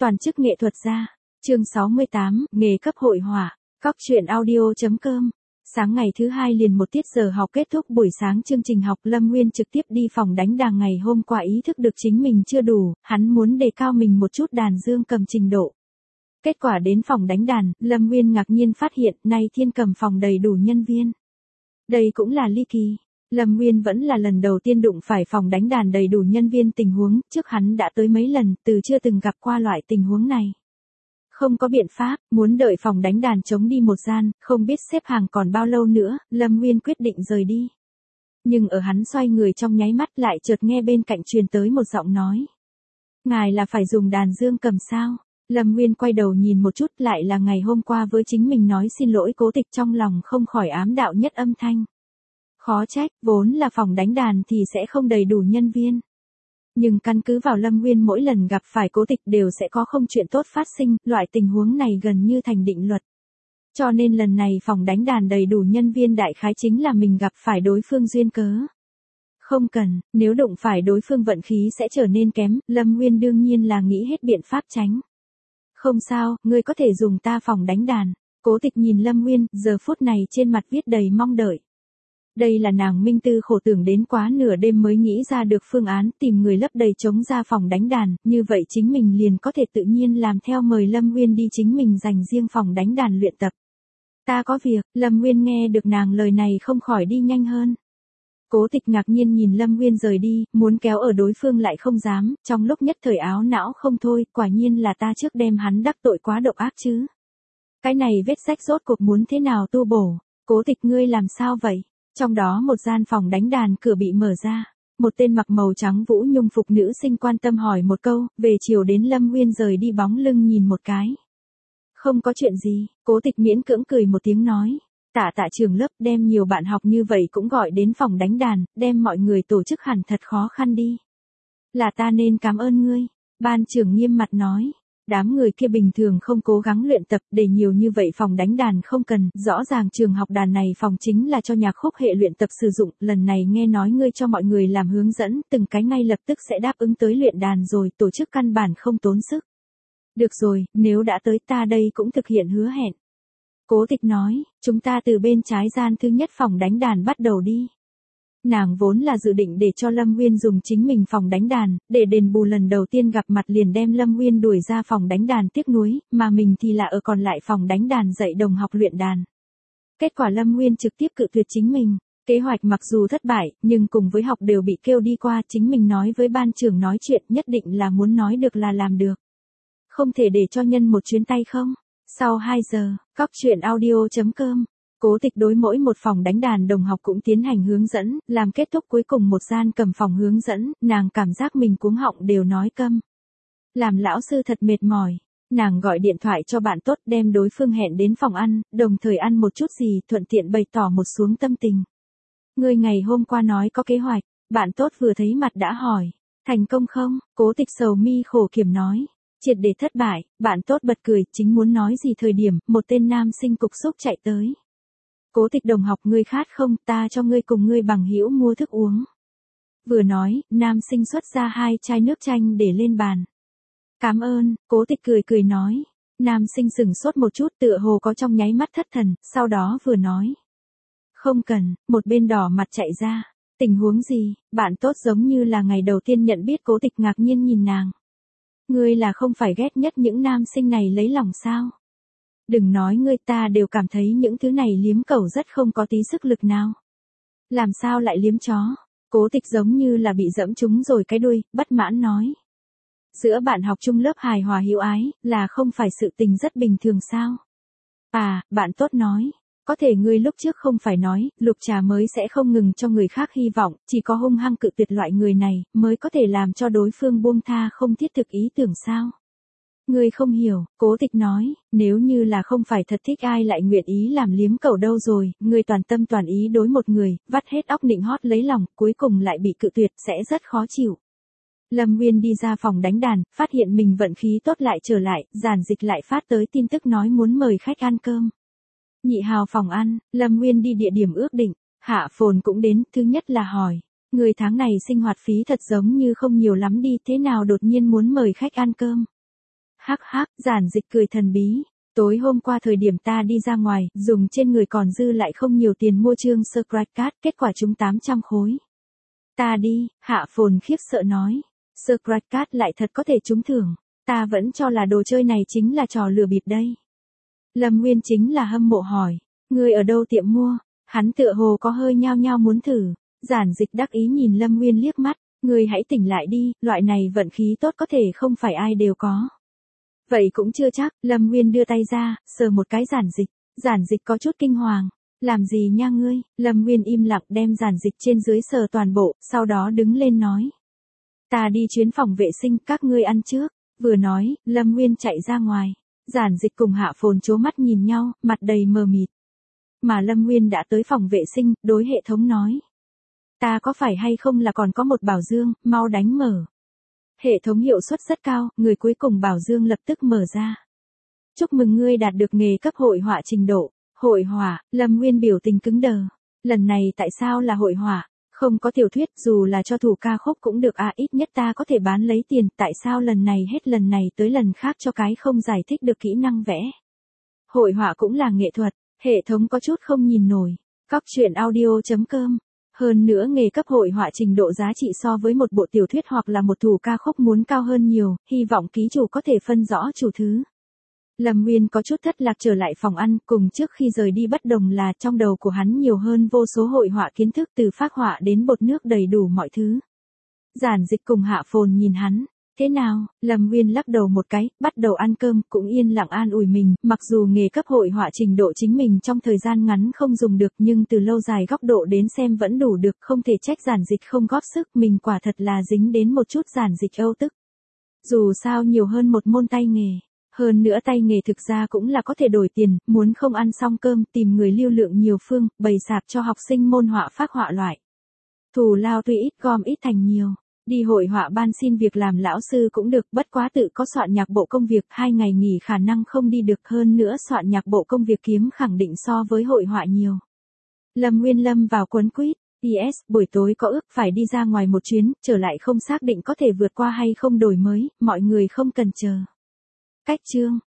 Toàn chức nghệ thuật gia. Chương 68, nghề cấp hội họa. Cóc truyện audio.com. Sáng ngày thứ hai liền một tiết giờ học kết thúc buổi sáng chương trình học, Lâm Nguyên trực tiếp đi phòng đánh đàn. Ngày hôm qua ý thức được chính mình chưa đủ, hắn muốn đề cao mình một chút đàn dương cầm trình độ. Kết quả đến phòng đánh đàn, Lâm Nguyên ngạc nhiên phát hiện nay thiên cầm phòng đầy đủ nhân viên. Đây cũng là ly kỳ. Lâm Nguyên vẫn là lần đầu tiên đụng phải phòng đánh đàn đầy đủ nhân viên tình huống, trước hắn đã tới mấy lần, từ chưa từng gặp qua loại tình huống này. Không có biện pháp, muốn đợi phòng đánh đàn trống đi một gian, không biết xếp hàng còn bao lâu nữa, Lâm Nguyên quyết định rời đi. Nhưng ở hắn xoay người trong nháy mắt lại chợt nghe bên cạnh truyền tới một giọng nói. Ngài là phải dùng đàn dương cầm sao? Lâm Nguyên quay đầu nhìn một chút, lại là ngày hôm qua với chính mình nói xin lỗi Cố Tịch, trong lòng không khỏi ám đạo nhất âm thanh. Khó trách, vốn là phòng đánh đàn thì sẽ không đầy đủ nhân viên. Nhưng căn cứ vào Lâm Nguyên mỗi lần gặp phải Cố Tịch đều sẽ có không chuyện tốt phát sinh, loại tình huống này gần như thành định luật. Cho nên lần này phòng đánh đàn đầy đủ nhân viên đại khái chính là mình gặp phải đối phương duyên cớ. Không cần, nếu đụng phải đối phương vận khí sẽ trở nên kém, Lâm Nguyên đương nhiên là nghĩ hết biện pháp tránh. Không sao, ngươi có thể dùng ta phòng đánh đàn. Cố Tịch nhìn Lâm Nguyên, giờ phút này trên mặt viết đầy mong đợi. Đây là nàng minh tư khổ tưởng đến quá nửa đêm mới nghĩ ra được phương án, tìm người lấp đầy trống ra phòng đánh đàn, như vậy chính mình liền có thể tự nhiên làm theo, mời Lâm Nguyên đi chính mình dành riêng phòng đánh đàn luyện tập. Ta có việc. Lâm Nguyên nghe được nàng lời này không khỏi đi nhanh hơn. Cố Tịch ngạc nhiên nhìn Lâm Nguyên rời đi, muốn kéo ở đối phương lại không dám, trong lúc nhất thời áo não không thôi, quả nhiên là ta trước đem hắn đắc tội quá độc ác chứ. Cái này vết rách rốt cuộc muốn thế nào tu bổ? Cố Tịch, ngươi làm sao vậy? Trong đó một gian phòng đánh đàn cửa bị mở ra. Một tên mặc màu trắng vũ nhung phục nữ sinh quan tâm hỏi một câu, về chiều đến Lâm Nguyên rời đi bóng lưng nhìn một cái. Không có chuyện gì, Cố Tịch miễn cưỡng cười một tiếng nói. Tạ trưởng lớp đem nhiều bạn học như vậy cũng gọi đến phòng đánh đàn, đem mọi người tổ chức hẳn thật khó khăn đi. Là ta nên cảm ơn ngươi. Ban trưởng nghiêm mặt nói. Đám người kia bình thường không cố gắng luyện tập, để nhiều như vậy phòng đánh đàn không cần, rõ ràng trường học đàn này phòng chính là cho nhạc khúc hệ luyện tập sử dụng, lần này nghe nói ngươi cho mọi người làm hướng dẫn, từng cái ngay lập tức sẽ đáp ứng tới luyện đàn rồi, tổ chức căn bản không tốn sức. Được rồi, nếu đã tới ta đây cũng thực hiện hứa hẹn. Cố Tịch nói, chúng ta từ bên trái gian thứ nhất phòng đánh đàn bắt đầu đi. Nàng vốn là dự định để cho Lâm Nguyên dùng chính mình phòng đánh đàn, để đền bù lần đầu tiên gặp mặt liền đem Lâm Nguyên đuổi ra phòng đánh đàn tiếc nuối, mà mình thì là ở còn lại phòng đánh đàn dạy đồng học luyện đàn. Kết quả Lâm Nguyên trực tiếp cự tuyệt chính mình. Kế hoạch mặc dù thất bại, nhưng cùng với học đều bị kêu đi qua, chính mình nói với ban trưởng nói chuyện nhất định là muốn nói được là làm được. Không thể để cho nhân một chuyến tay không? Sau 2 giờ, Cóc truyện audio.com. Cố Tịch đối mỗi một phòng đánh đàn đồng học cũng tiến hành hướng dẫn, làm kết thúc cuối cùng một gian cầm phòng hướng dẫn, nàng cảm giác mình cuống họng đều nói câm. Làm lão sư thật mệt mỏi. Nàng gọi điện thoại cho bạn tốt đem đối phương hẹn đến phòng ăn, đồng thời ăn một chút gì, thuận tiện bày tỏ một xuống tâm tình. Ngươi ngày hôm qua nói có kế hoạch, bạn tốt vừa thấy mặt đã hỏi. Thành công không? Cố Tịch sầu mi khổ kiểm nói. Triệt để thất bại, bạn tốt bật cười, chính muốn nói gì thời điểm, một tên nam sinh cục xúc chạy tới. Cố Tịch đồng học, ngươi khát không, ta cho ngươi cùng ngươi bằng hữu mua thức uống. Vừa nói, nam sinh xuất ra 2 chai nước chanh để lên bàn. Cảm ơn, Cố Tịch cười cười nói. Nam sinh sững sốt một chút, tựa hồ có trong nháy mắt thất thần, sau đó vừa nói. Không cần, một bên đỏ mặt chạy ra. Tình huống gì? Bạn tốt giống như là ngày đầu tiên nhận biết Cố Tịch ngạc nhiên nhìn nàng. Ngươi là không phải ghét nhất những nam sinh này lấy lòng sao? Đừng nói ngươi, ta đều cảm thấy những thứ này liếm cẩu rất không có tí sức lực nào. Làm sao lại liếm chó? Cố Tịch giống như là bị dẫm trúng rồi cái đuôi, bất mãn nói. Giữa bạn học chung lớp hài hòa hữu ái, là không phải sự tình rất bình thường sao? À, bạn tốt nói. Có thể ngươi lúc trước không phải nói, Lục Trà mới sẽ không ngừng cho người khác hy vọng, chỉ có hung hăng cự tuyệt loại người này, mới có thể làm cho đối phương buông tha không thiết thực ý tưởng sao? Ngươi không hiểu, Cố Tịch nói, nếu như là không phải thật thích ai lại nguyện ý làm liếm cẩu đâu rồi, ngươi toàn tâm toàn ý đối một người, vắt hết óc nịnh hót lấy lòng, cuối cùng lại bị cự tuyệt sẽ rất khó chịu. Lâm Nguyên đi ra phòng đánh đàn, phát hiện mình vận khí tốt lại trở lại, giản dịch lại phát tới tin tức nói muốn mời khách ăn cơm. Nhị hào phòng ăn, Lâm Nguyên đi địa điểm ước định, Hạ Phồn cũng đến, thứ nhất là hỏi. Người tháng này sinh hoạt phí thật giống như không nhiều lắm đi, thế nào đột nhiên muốn mời khách ăn cơm? Hắc hắc, Giản Dịch cười thần bí. Tối hôm qua thời điểm ta đi ra ngoài, dùng trên người còn dư lại không nhiều tiền mua chương Scratch Card, kết quả trúng 800 khối. Ta đi, Hạ Phồn khiếp sợ nói. Scratch Card lại thật có thể trúng thưởng. Ta vẫn cho là đồ chơi này chính là trò lừa bịp đây. Lâm Nguyên chính là hâm mộ hỏi. Ngươi ở đâu tiệm mua? Hắn tựa hồ có hơi nhao nhao muốn thử. Giản Dịch đắc ý nhìn Lâm Nguyên liếc mắt. Ngươi hãy tỉnh lại đi, loại này vận khí tốt có thể không phải ai đều có. Vậy cũng chưa chắc, Lâm Nguyên đưa tay ra, sờ một cái Giản Dịch. Giản Dịch có chút kinh hoàng. Làm gì nha ngươi? Lâm Nguyên im lặng đem Giản Dịch trên dưới sờ toàn bộ, sau đó đứng lên nói. Ta đi chuyến phòng vệ sinh, các ngươi ăn trước. Vừa nói, Lâm Nguyên chạy ra ngoài. Giản Dịch cùng Hạ Phồn chố mắt nhìn nhau, mặt đầy mờ mịt. Mà Lâm Nguyên đã tới phòng vệ sinh, đối hệ thống nói. Ta có phải hay không là còn có một bảo dương, mau đánh mở. Hệ thống hiệu suất rất cao, người cuối cùng bảo dương lập tức mở ra. Chúc mừng ngươi đạt được nghề cấp hội họa trình độ. Hội họa, Lâm Nguyên biểu tình cứng đờ. Lần này tại sao là hội họa? Không có tiểu thuyết, dù là cho thủ ca khúc cũng được à, ít nhất ta có thể bán lấy tiền, tại sao lần này hết lần này tới lần khác cho cái không giải thích được kỹ năng vẽ. Hội họa cũng là nghệ thuật, hệ thống có chút không nhìn nổi. Cóc truyện audio.com. Hơn nữa nghề cấp hội họa trình độ giá trị so với một bộ tiểu thuyết hoặc là một thủ ca khúc muốn cao hơn nhiều, hy vọng ký chủ có thể phân rõ chủ thứ. Lâm Nguyên có chút thất lạc trở lại phòng ăn, cùng trước khi rời đi bất đồng là trong đầu của hắn nhiều hơn vô số hội họa kiến thức từ phác họa đến bột nước đầy đủ mọi thứ. Giản Dịch cùng Hạ Phồn nhìn hắn, thế nào? Lâm Nguyên lắc đầu một cái, bắt đầu ăn cơm, cũng yên lặng an ủi mình, mặc dù nghề cấp hội họa trình độ chính mình trong thời gian ngắn không dùng được nhưng từ lâu dài góc độ đến xem vẫn đủ được, không thể trách Giản Dịch không góp sức, mình quả thật là dính đến một chút Giản Dịch âu tức. Dù sao nhiều hơn một môn tay nghề. Hơn nữa tay nghề thực ra cũng là có thể đổi tiền, muốn không ăn xong cơm, tìm người lưu lượng nhiều phương, bày sạp cho học sinh môn họa phác họa loại. Thù lao tuy ít gom ít thành nhiều. Đi hội họa ban xin việc làm lão sư cũng được, bất quá tự có soạn nhạc bộ công việc, 2 ngày nghỉ khả năng không đi được, hơn nữa soạn nhạc bộ công việc kiếm khẳng định so với hội họa nhiều. Lâm Nguyên lâm vào quấn quýt. PS, buổi tối có ước phải đi ra ngoài một chuyến, trở lại không xác định có thể vượt qua hay không đổi mới, mọi người không cần chờ. Cách chương